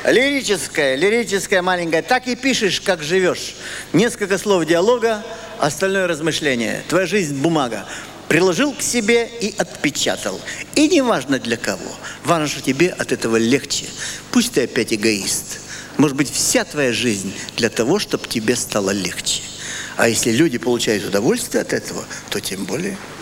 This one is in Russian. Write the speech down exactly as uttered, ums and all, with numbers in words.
Лирическое, лирическое маленькое. Так и пишешь, как живешь. Несколько слов диалога, остальное размышление. Твоя жизнь – бумага. Приложил к себе и отпечатал. И не важно для кого. Важно, что тебе от этого легче. Пусть ты опять эгоист. Может быть, вся твоя жизнь для того, чтобы тебе стало легче. А если люди получают удовольствие от этого, то тем более...